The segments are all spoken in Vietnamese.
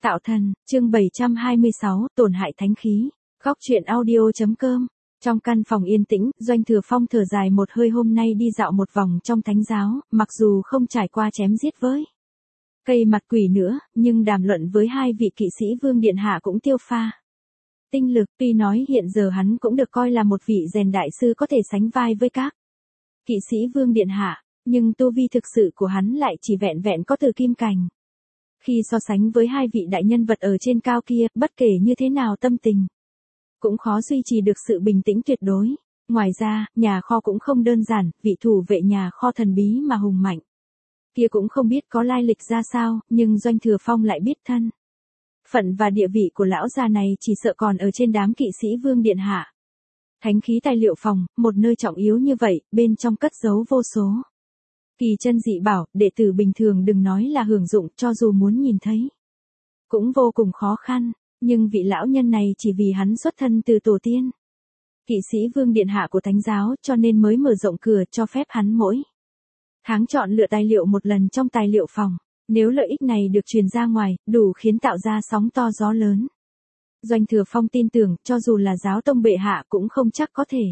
Tạo thần, chương 726, tổn hại thánh khí. Góc truyện audio.com. Trong căn phòng yên tĩnh, Doanh Thừa Phong thở dài một hơi. Hôm nay đi dạo một vòng trong thánh giáo, mặc dù không trải qua chém giết với cây mặt quỷ nữa, nhưng đàm luận với hai vị kỵ sĩ vương điện hạ cũng tiêu pha tinh lực. Tuy nói hiện giờ hắn cũng được coi là một vị rèn đại sư có thể sánh vai với các kỵ sĩ vương điện hạ, nhưng tu vi thực sự của hắn lại chỉ vẹn vẹn có từ kim cành. Khi so sánh với hai vị đại nhân vật ở trên cao kia, bất kể như thế nào tâm tình cũng khó duy trì được sự bình tĩnh tuyệt đối. Ngoài ra, nhà kho cũng không đơn giản, vị thủ vệ nhà kho thần bí mà hùng mạnh kia cũng không biết có lai lịch ra sao, nhưng Doanh Thừa Phong lại biết thân phận và địa vị của lão già này chỉ sợ còn ở trên đám kỵ sĩ vương điện hạ. Thánh khí tài liệu phòng, một nơi trọng yếu như vậy, bên trong cất giấu vô số kỳ chân dị bảo, đệ tử bình thường đừng nói là hưởng dụng, cho dù muốn nhìn thấy cũng vô cùng khó khăn. Nhưng vị lão nhân này chỉ vì hắn xuất thân từ tổ tiên kỵ sĩ vương điện hạ của thánh giáo, cho nên mới mở rộng cửa cho phép hắn mỗi tháng chọn lựa tài liệu một lần trong tài liệu phòng. Nếu lợi ích này được truyền ra ngoài, đủ khiến tạo ra sóng to gió lớn. Doanh Thừa Phong tin tưởng, cho dù là giáo tông bệ hạ cũng không chắc có thể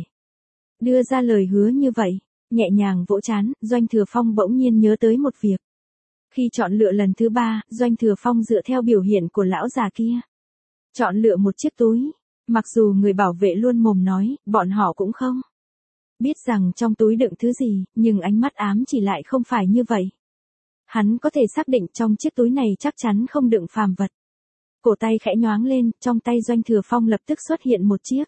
đưa ra lời hứa như vậy. Nhẹ nhàng vỗ trán, Doanh Thừa Phong bỗng nhiên nhớ tới một việc. Khi chọn lựa lần thứ 3, Doanh Thừa Phong dựa theo biểu hiện của lão già kia chọn lựa một chiếc túi. Mặc dù người bảo vệ luôn mồm nói, bọn họ cũng không biết rằng trong túi đựng thứ gì, nhưng ánh mắt ám chỉ lại không phải như vậy. Hắn có thể xác định trong chiếc túi này chắc chắn không đựng phàm vật. Cổ tay khẽ nhoáng lên, trong tay Doanh Thừa Phong lập tức xuất hiện một chiếc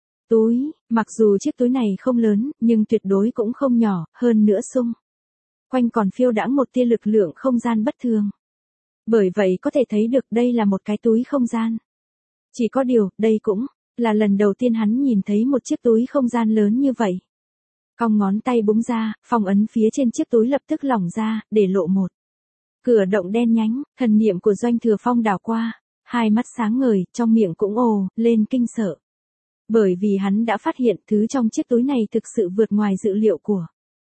túi. Mặc dù chiếc túi này không lớn, nhưng tuyệt đối cũng không nhỏ, hơn nữa xung quanh còn phiêu đãng một tia lực lượng không gian bất thường. Bởi vậy có thể thấy được đây là một cái túi không gian. Chỉ có điều, đây cũng là lần đầu tiên hắn nhìn thấy một chiếc túi không gian lớn như vậy. Cong ngón tay búng ra, phong ấn phía trên chiếc túi lập tức lỏng ra, để lộ một cửa động đen nhánh. Thần niệm của Doanh Thừa Phong đảo qua, hai mắt sáng ngời, trong miệng cũng ồ lên kinh sợ. Bởi vì hắn đã phát hiện thứ trong chiếc túi này thực sự vượt ngoài dự liệu của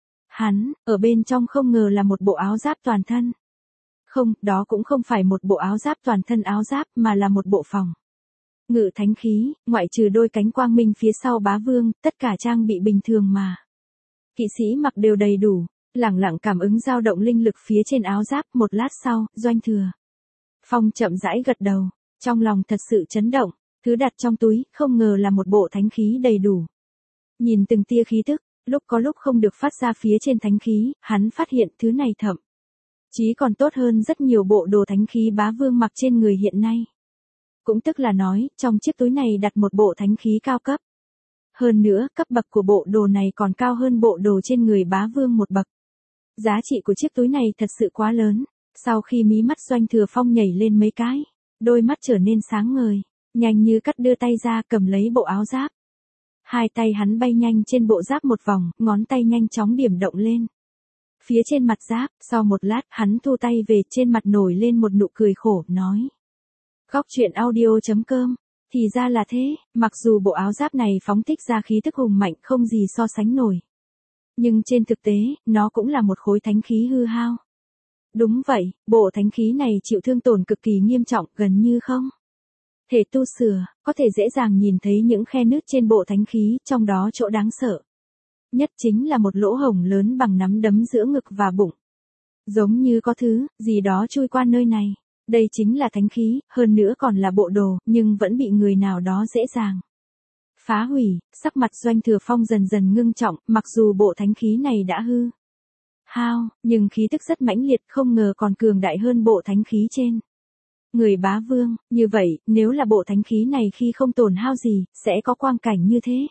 hắn. Ở bên trong không ngờ là một bộ áo giáp toàn thân. Không, đó cũng không phải một bộ áo giáp toàn thân áo giáp, mà là một bộ phòng ngự thánh khí, ngoại trừ đôi cánh quang minh phía sau bá vương, tất cả trang bị bình thường mà kỵ sĩ mặc đều đầy đủ. Lẳng lặng cảm ứng dao động linh lực phía trên áo giáp. Một lát sau, Doanh Thừa Phong chậm rãi gật đầu, trong lòng thật sự chấn động. Thứ đặt trong túi, không ngờ là một bộ thánh khí đầy đủ. Nhìn từng tia khí tức, lúc có lúc không được phát ra phía trên thánh khí, hắn phát hiện thứ này thậm chí còn tốt hơn rất nhiều bộ đồ thánh khí bá vương mặc trên người hiện nay. Cũng tức là nói, trong chiếc túi này đặt một bộ thánh khí cao cấp. Hơn nữa, cấp bậc của bộ đồ này còn cao hơn bộ đồ trên người bá vương một bậc. Giá trị của chiếc túi này thật sự quá lớn. Sau khi mí mắt Doanh Thừa Phong nhảy lên mấy cái, đôi mắt trở nên sáng ngời, nhanh như cắt đưa tay ra cầm lấy bộ áo giáp. Hai tay hắn bay nhanh trên bộ giáp một vòng, ngón tay nhanh chóng điểm động lên phía trên mặt giáp. Sau một lát, hắn thu tay về, trên mặt nổi lên một nụ cười khổ, nói. Góc truyện audio.com. Thì ra là thế, mặc dù bộ áo giáp này phóng thích ra khí tức hùng mạnh không gì so sánh nổi. Nhưng trên thực tế, nó cũng là một khối thánh khí hư hao. Đúng vậy, bộ thánh khí này chịu thương tổn cực kỳ nghiêm trọng, gần như không thể tu sửa, có thể dễ dàng nhìn thấy những khe nứt trên bộ thánh khí, trong đó chỗ đáng sợ nhất chính là một lỗ hổng lớn bằng nắm đấm giữa ngực và bụng. Giống như có thứ gì đó chui qua nơi này. Đây chính là thánh khí, hơn nữa còn là bộ đồ, nhưng vẫn bị người nào đó dễ dàng phá hủy. Sắc mặt Doanh Thừa Phong dần dần ngưng trọng, mặc dù bộ thánh khí này đã hư hao, nhưng khí tức rất mãnh liệt, không ngờ còn cường đại hơn bộ thánh khí trên người bá vương. Như vậy, nếu là bộ thánh khí này khi không tổn hao gì, sẽ có quang cảnh như thế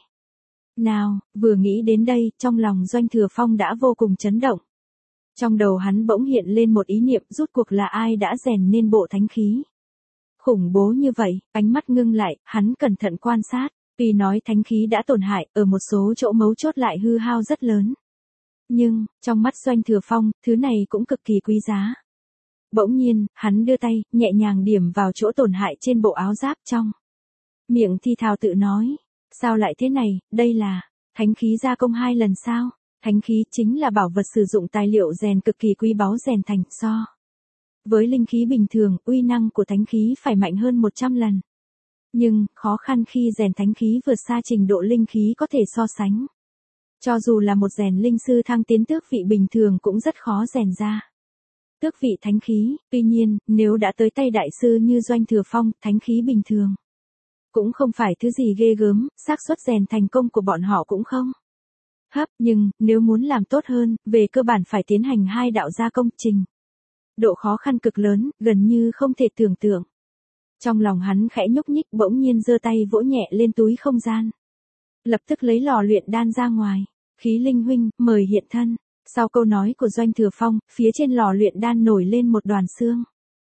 nào? Vừa nghĩ đến đây, trong lòng Doanh Thừa Phong đã vô cùng chấn động. Trong đầu hắn bỗng hiện lên một ý niệm, rút cuộc là ai đã rèn nên bộ thánh khí khủng bố như vậy. Ánh mắt ngưng lại, hắn cẩn thận quan sát. Tuy nói thánh khí đã tổn hại, ở một số chỗ mấu chốt lại hư hao rất lớn. Nhưng, trong mắt Doanh Thừa Phong, thứ này cũng cực kỳ quý giá. Bỗng nhiên, hắn đưa tay, nhẹ nhàng điểm vào chỗ tổn hại trên bộ áo giáp, trong miệng thi thào tự nói. Sao lại thế này, đây là thánh khí gia công 2 lần sao? Thánh khí chính là bảo vật sử dụng tài liệu rèn cực kỳ quý báu rèn thành, so Với linh khí bình thường, uy năng của thánh khí phải mạnh hơn 100 lần. Nhưng, khó khăn khi rèn thánh khí vượt xa trình độ linh khí có thể so sánh. Cho dù là một rèn linh sư thăng tiến tước vị bình thường cũng rất khó rèn ra. Tước vị thánh khí, tuy nhiên, nếu đã tới tay đại sư như Doanh Thừa Phong, thánh khí bình thường cũng không phải thứ gì ghê gớm, xác suất rèn thành công của bọn họ cũng không thấp, nhưng nếu muốn làm tốt hơn, về cơ bản phải tiến hành 2 đạo gia công trình. Độ khó khăn cực lớn, gần như không thể tưởng tượng. Trong lòng hắn khẽ nhúc nhích, bỗng nhiên giơ tay vỗ nhẹ lên túi không gian. Lập tức lấy lò luyện đan ra ngoài. Khí Linh huynh, mời hiện thân. Sau câu nói của Doanh Thừa Phong, phía trên lò luyện đan nổi lên một đoàn xương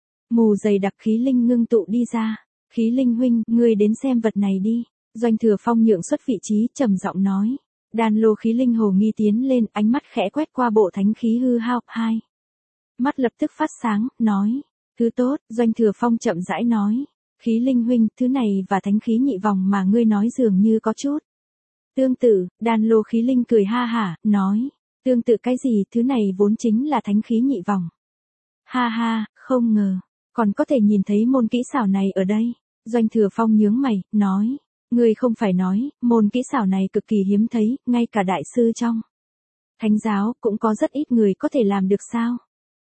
mù dày đặc, khí linh ngưng tụ đi ra. Khí Linh huynh, ngươi đến xem vật này đi. Doanh Thừa Phong nhượng xuất vị trí, trầm giọng nói. Đan lô khí linh hồ nghi tiến lên, ánh mắt khẽ quét qua bộ thánh khí hư hao. Hai mắt lập tức phát sáng, nói. Thứ tốt, Doanh Thừa Phong chậm rãi nói. Khí Linh huynh, thứ này và thánh khí nhị vòng mà ngươi nói dường như có chút tương tự. Đan lô khí linh cười ha hả, nói. Tương tự cái gì, thứ này vốn chính là thánh khí nhị vòng. Ha ha, không ngờ, còn có thể nhìn thấy môn kỹ xảo này ở đây. Doanh Thừa Phong nhướng mày, nói. Ngươi không phải nói, môn kỹ xảo này cực kỳ hiếm thấy, ngay cả đại sư trong thánh giáo cũng có rất ít người có thể làm được sao?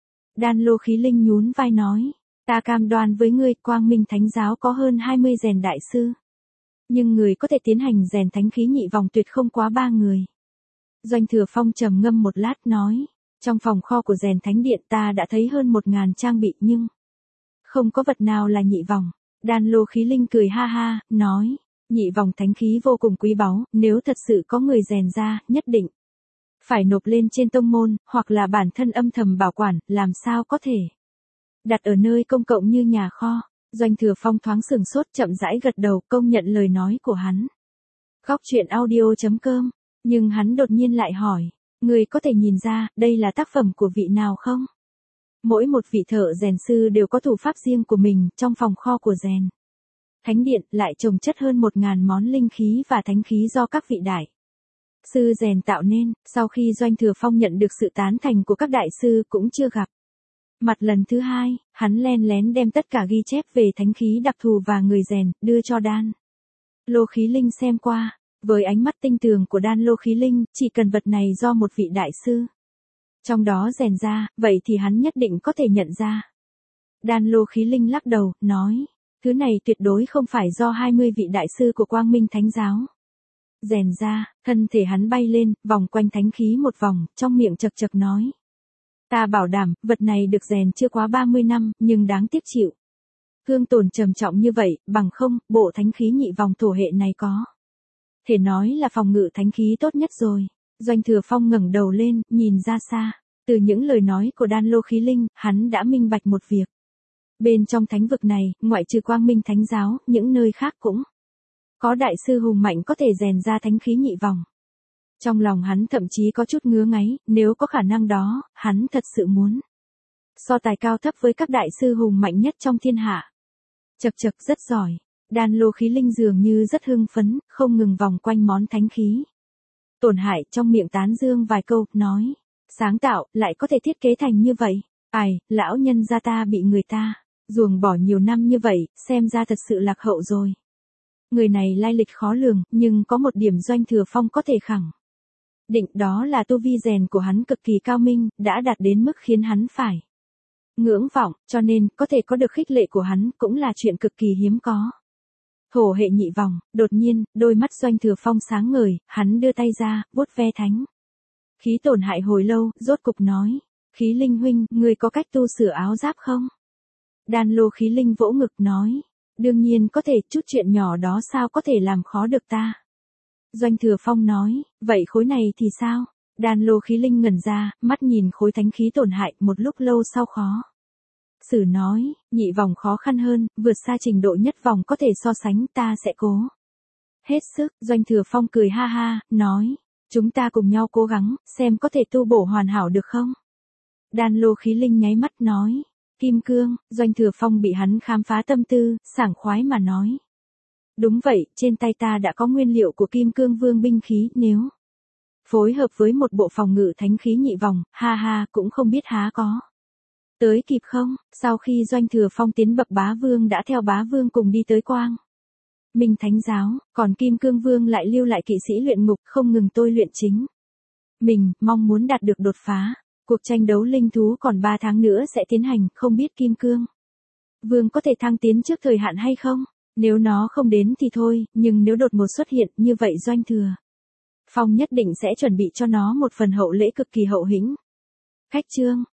Đan lô khí linh nhún vai nói. Ta cam đoan với ngươi, Quang Minh Thánh giáo có hơn 20 rèn đại sư. Nhưng người có thể tiến hành rèn thánh khí nhị vòng tuyệt không quá 3 người. Doanh Thừa Phong trầm ngâm một lát nói. Trong phòng kho của rèn thánh điện ta đã thấy hơn 1000 trang bị nhưng không có vật nào là nhị vòng. Đan lô khí linh cười ha ha, nói. Nhị vòng thánh khí vô cùng quý báu, nếu thật sự có người rèn ra, nhất định phải nộp lên trên tông môn, hoặc là bản thân âm thầm bảo quản, làm sao có thể đặt ở nơi công cộng như nhà kho. Doanh Thừa Phong thoáng sừng sốt, chậm rãi gật đầu, công nhận lời nói của hắn. Góc truyện audio.com. Nhưng hắn đột nhiên lại hỏi. Người có thể nhìn ra, đây là tác phẩm của vị nào không? Mỗi một vị thợ rèn sư đều có thủ pháp riêng của mình, trong phòng kho của rèn thánh điện lại chồng chất hơn 1000 món linh khí và thánh khí do các vị đại sư rèn tạo nên. Sau khi Doanh Thừa Phong nhận được sự tán thành của các đại sư cũng chưa gặp mặt lần thứ hai, hắn len lén đem tất cả ghi chép về thánh khí đặc thù và người rèn, đưa cho Đan lô khí linh xem qua. Với ánh mắt tinh tường của Đan lô khí linh, chỉ cần vật này do một vị đại sư trong đó rèn ra, vậy thì hắn nhất định có thể nhận ra. Đan lô khí linh lắc đầu, nói. Thứ này tuyệt đối không phải do 20 vị đại sư của Quang Minh Thánh giáo rèn ra. Thân thể hắn bay lên, vòng quanh thánh khí một vòng, trong miệng chật chật nói. Ta bảo đảm, vật này được rèn chưa quá 30 năm, nhưng đáng tiếc chịu thương tổn trầm trọng như vậy, bằng không, bộ thánh khí nhị vòng thổ hệ này có thể nói là phòng ngự thánh khí tốt nhất rồi. Doanh Thừa Phong ngẩng đầu lên, nhìn ra xa. Từ những lời nói của Đan lô khí linh, hắn đã minh bạch một việc. Bên trong thánh vực này, ngoại trừ Quang Minh Thánh giáo, những nơi khác cũng có đại sư hùng mạnh có thể rèn ra thánh khí nhị vòng. Trong lòng hắn thậm chí có chút ngứa ngáy, nếu có khả năng đó, hắn thật sự muốn so tài cao thấp với các đại sư hùng mạnh nhất trong thiên hạ. Chật chật, rất giỏi. Đan lô khí linh dường như rất hưng phấn, không ngừng vòng quanh món thánh khí tổn hại, trong miệng tán dương vài câu, nói. Sáng tạo, lại có thể thiết kế thành như vậy. Ai, lão nhân gia ta bị người ta ruồng bỏ nhiều năm như vậy, xem ra thật sự lạc hậu rồi. Người này lai lịch khó lường, nhưng có một điểm Doanh Thừa Phong có thể khẳng định, đó là tu vi rèn của hắn cực kỳ cao minh, đã đạt đến mức khiến hắn phải ngưỡng vọng, cho nên, có thể có được khích lệ của hắn, cũng là chuyện cực kỳ hiếm có. Thổ hệ nhị vòng, đột nhiên, đôi mắt Doanh Thừa Phong sáng ngời, hắn đưa tay ra, vuốt ve thánh khí tổn hại hồi lâu, rốt cục nói. Khí linh huynh, ngươi có cách tu sửa áo giáp không? Đan lô khí linh vỗ ngực nói. Đương nhiên có thể, chút chuyện nhỏ đó sao có thể làm khó được ta? Doanh Thừa Phong nói, vậy khối này thì sao? Đan lô khí linh ngẩn ra, mắt nhìn khối thánh khí tổn hại, một lúc lâu sau khó xử nói, nhị vòng khó khăn hơn, vượt xa trình độ nhất vòng có thể so sánh, ta sẽ cố hết sức. Doanh Thừa Phong cười ha ha, nói. Chúng ta cùng nhau cố gắng, xem có thể tu bổ hoàn hảo được không? Đan lô khí linh nháy mắt nói. Kim cương. Doanh Thừa Phong bị hắn khám phá tâm tư, sảng khoái mà nói. Đúng vậy, trên tay ta đã có nguyên liệu của kim cương vương binh khí, nếu phối hợp với một bộ phòng ngự thánh khí nhị vòng, ha ha, cũng không biết há có Tới kịp không? Sau khi Doanh Thừa Phong tiến bậc bá vương đã theo bá vương cùng đi tới Quang Minh Thánh giáo, còn Kim Cương Vương lại lưu lại kỵ sĩ luyện ngục không ngừng tôi luyện chính. Mình mong muốn đạt được đột phá. Cuộc tranh đấu linh thú còn 3 tháng nữa sẽ tiến hành, không biết Kim Cương Vương có thể thăng tiến trước thời hạn hay không? Nếu nó không đến thì thôi, nhưng nếu đột ngột xuất hiện như vậy Doanh Thừa Phong nhất định sẽ chuẩn bị cho nó một phần hậu lễ cực kỳ hậu hĩnh. Khách trương,